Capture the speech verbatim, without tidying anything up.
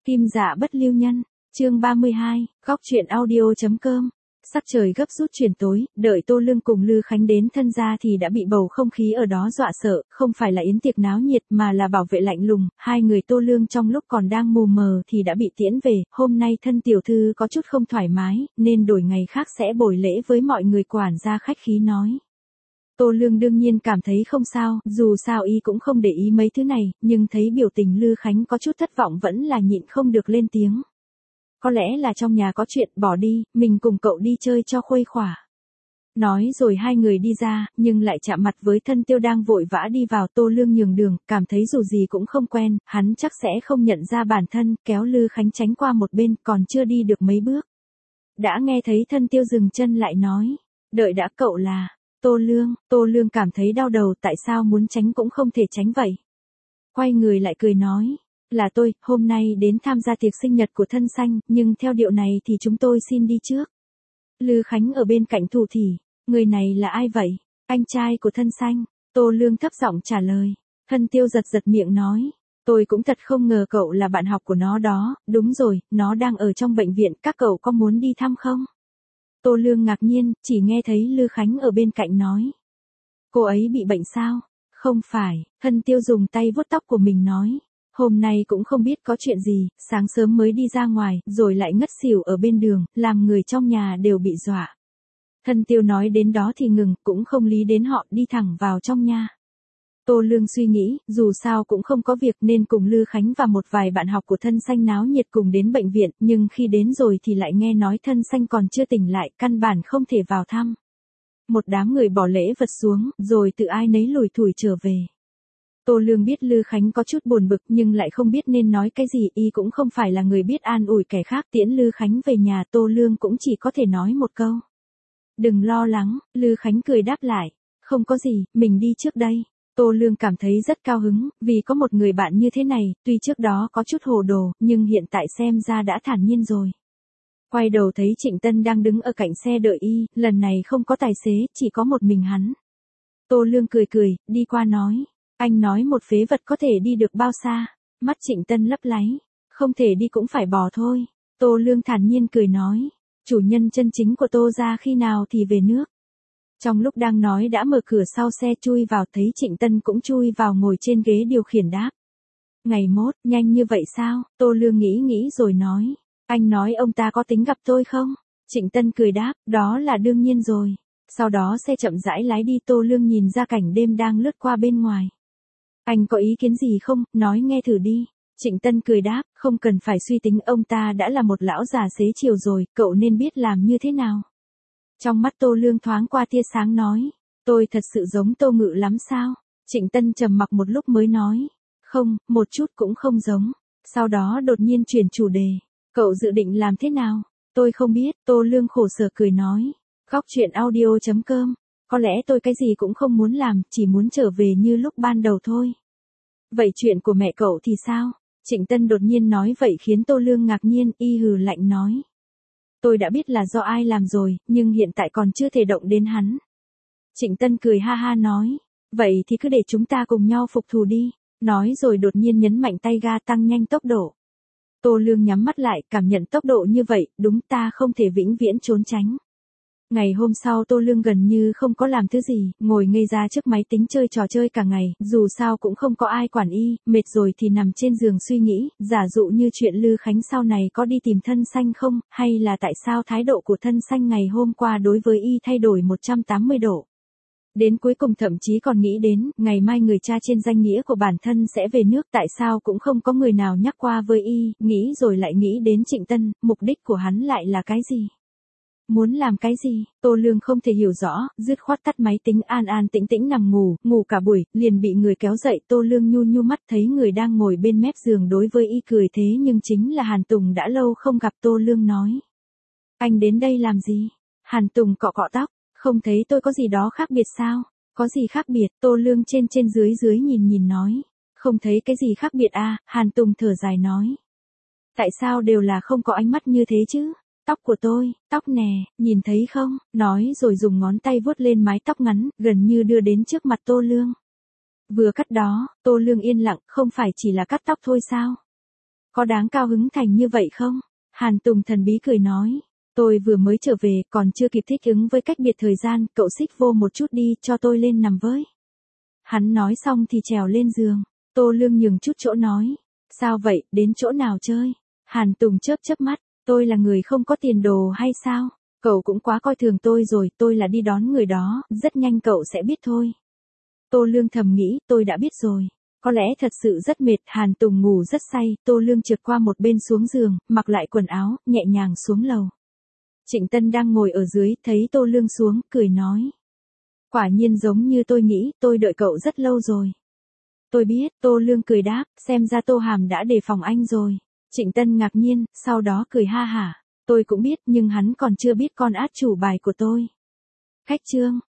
Kim Dạ Bất Lưu Nhân, chương ba mươi hai, góc truyện audio.com. Sắc trời gấp rút chuyển tối, đợi Tô Lương cùng Lư Khánh đến thân gia thì đã bị bầu không khí ở đó dọa sợ, không phải là yến tiệc náo nhiệt mà là bảo vệ lạnh lùng, hai người Tô Lương trong lúc còn đang mù mờ thì đã bị tiễn về, hôm nay thân tiểu thư có chút không thoải mái, nên đổi ngày khác sẽ bồi lễ với mọi người, quản gia khách khí nói. Tô Lương đương nhiên cảm thấy không sao, dù sao y cũng không để ý mấy thứ này, nhưng thấy biểu tình Lư Khánh có chút thất vọng vẫn là nhịn không được lên tiếng. Có lẽ là trong nhà có chuyện, bỏ đi, mình cùng cậu đi chơi cho khuây khỏa. Nói rồi hai người đi ra, nhưng lại chạm mặt với Thân Tiêu đang vội vã đi vào. Tô Lương nhường đường, cảm thấy dù gì cũng không quen, hắn chắc sẽ không nhận ra bản thân, kéo Lư Khánh tránh qua một bên, còn chưa đi được mấy bước. Đã nghe thấy Thân Tiêu dừng chân lại nói, đợi đã, cậu là Tô Lương. Tô Lương cảm thấy đau đầu, tại sao muốn tránh cũng không thể tránh vậy. Quay người lại cười nói, là tôi, hôm nay đến tham gia tiệc sinh nhật của Thân Xanh, nhưng theo điệu này thì chúng tôi xin đi trước. Lư Khánh ở bên cạnh thủ thỉ, người này là ai vậy? Anh trai của Thân Xanh. Tô Lương thấp giọng trả lời. Thân Tiêu giật giật miệng nói, tôi cũng thật không ngờ cậu là bạn học của nó đó, đúng rồi, nó đang ở trong bệnh viện, các cậu có muốn đi thăm không? Tô Lương ngạc nhiên, chỉ nghe thấy Lư Khánh ở bên cạnh nói. Cô ấy bị bệnh sao? Không phải, Thân Tiêu dùng tay vuốt tóc của mình nói. Hôm nay cũng không biết có chuyện gì, sáng sớm mới đi ra ngoài, rồi lại ngất xỉu ở bên đường, làm người trong nhà đều bị dọa. Thân Tiêu nói đến đó thì ngừng, cũng không lý đến họ, đi thẳng vào trong nhà. Tô Lương suy nghĩ, dù sao cũng không có việc nên cùng Lư Khánh và một vài bạn học của Thân Xanh náo nhiệt cùng đến bệnh viện, nhưng khi đến rồi thì lại nghe nói Thân Xanh còn chưa tỉnh lại, căn bản không thể vào thăm. Một đám người bỏ lễ vật xuống, rồi tự ai nấy lủi thủi trở về. Tô Lương biết Lư Khánh có chút buồn bực nhưng lại không biết nên nói cái gì, y cũng không phải là người biết an ủi kẻ khác. Tiễn Lư Khánh về nhà, Tô Lương cũng chỉ có thể nói một câu. Đừng lo lắng, Lư Khánh cười đáp lại. Không có gì, mình đi trước đây. Tô Lương cảm thấy rất cao hứng, vì có một người bạn như thế này, tuy trước đó có chút hồ đồ, nhưng hiện tại xem ra đã thản nhiên rồi. Quay đầu thấy Trịnh Tân đang đứng ở cạnh xe đợi y, lần này không có tài xế, chỉ có một mình hắn. Tô Lương cười cười, đi qua nói. Anh nói một phế vật có thể đi được bao xa? Mắt Trịnh Tân lấp láy. Không thể đi cũng phải bò thôi. Tô Lương thản nhiên cười nói. Chủ nhân chân chính của Tô gia khi nào thì về nước. Trong lúc đang nói đã mở cửa sau xe chui vào, thấy Trịnh Tân cũng chui vào ngồi trên ghế điều khiển đáp. Ngày mốt, nhanh như vậy sao? Tô Lương nghĩ nghĩ rồi nói. Anh nói ông ta có tính gặp tôi không? Trịnh Tân cười đáp, đó là đương nhiên rồi. Sau đó xe chậm rãi lái đi. Tô Lương nhìn ra cảnh đêm đang lướt qua bên ngoài. Anh có ý kiến gì không, nói nghe thử đi. Trịnh Tân cười đáp, không cần phải suy tính, ông ta đã là một lão già xế chiều rồi, cậu nên biết làm như thế nào. Trong mắt Tô Lương thoáng qua tia sáng nói, tôi thật sự giống Tô Ngự lắm sao? Trịnh Tân trầm mặc một lúc mới nói, không, một chút cũng không giống. Sau đó đột nhiên chuyển chủ đề, cậu dự định làm thế nào? Tôi không biết. Tô Lương khổ sở cười nói, góc truyện audio.com. Có lẽ tôi cái gì cũng không muốn làm, chỉ muốn trở về như lúc ban đầu thôi. Vậy chuyện của mẹ cậu thì sao? Trịnh Tân đột nhiên nói vậy khiến Tô Lương ngạc nhiên, y hừ lạnh nói. Tôi đã biết là do ai làm rồi, nhưng hiện tại còn chưa thể động đến hắn. Trịnh Tân cười ha ha nói, vậy thì cứ để chúng ta cùng nhau phục thù đi. Nói rồi đột nhiên nhấn mạnh tay ga tăng nhanh tốc độ. Tô Lương nhắm mắt lại, cảm nhận tốc độ như vậy, đúng, ta không thể vĩnh viễn trốn tránh. Ngày hôm sau Tô Lương gần như không có làm thứ gì, ngồi ngây ra trước máy tính chơi trò chơi cả ngày, dù sao cũng không có ai quản y, mệt rồi thì nằm trên giường suy nghĩ, giả dụ như chuyện Lư Khánh sau này có đi tìm Thân Xanh không, hay là tại sao thái độ của Thân Xanh ngày hôm qua đối với y thay đổi một trăm tám mươi độ. Đến cuối cùng thậm chí còn nghĩ đến, ngày mai người cha trên danh nghĩa của bản thân sẽ về nước, tại sao cũng không có người nào nhắc qua với y, nghĩ rồi lại nghĩ đến Trịnh Tân, mục đích của hắn lại là cái gì? Muốn làm cái gì? Tô Lương không thể hiểu rõ, dứt khoát tắt máy tính, an an tĩnh tĩnh nằm ngủ, ngủ cả buổi, liền bị người kéo dậy. Tô Lương nhu nhu mắt thấy người đang ngồi bên mép giường đối với y cười thế nhưng chính là Hàn Tùng, đã lâu không gặp. Tô Lương nói. Anh đến đây làm gì? Hàn Tùng cọ cọ tóc, không thấy tôi có gì đó khác biệt sao? Có gì khác biệt? Tô Lương trên trên dưới dưới nhìn nhìn nói. Không thấy cái gì khác biệt à? Hàn Tùng thở dài nói. Tại sao đều là không có ánh mắt như thế chứ? Tóc của tôi, tóc nè, nhìn thấy không? Nói rồi dùng ngón tay vuốt lên mái tóc ngắn, gần như đưa đến trước mặt Tô Lương. Vừa cắt đó, Tô Lương yên lặng, không phải chỉ là cắt tóc thôi sao? Có đáng cao hứng thành như vậy không? Hàn Tùng thần bí cười nói. Tôi vừa mới trở về, còn chưa kịp thích ứng với cách biệt thời gian, cậu xích vô một chút đi, cho tôi lên nằm với. Hắn nói xong thì trèo lên giường. Tô Lương nhường chút chỗ nói. Sao vậy, đến chỗ nào chơi? Hàn Tùng chớp chớp mắt. Tôi là người không có tiền đồ hay sao? Cậu cũng quá coi thường tôi rồi, tôi là đi đón người đó, rất nhanh cậu sẽ biết thôi. Tô Lương thầm nghĩ, tôi đã biết rồi. Có lẽ thật sự rất mệt, Hàn Tùng ngủ rất say, Tô Lương trượt qua một bên xuống giường, mặc lại quần áo, nhẹ nhàng xuống lầu. Trịnh Tân đang ngồi ở dưới, thấy Tô Lương xuống, cười nói. Quả nhiên giống như tôi nghĩ, tôi đợi cậu rất lâu rồi. Tôi biết, Tô Lương cười đáp, xem ra Tô Hàm đã đề phòng anh rồi. Trịnh Tân ngạc nhiên, sau đó cười ha hả. Tôi cũng biết, nhưng hắn còn chưa biết con át chủ bài của tôi. Khách trương.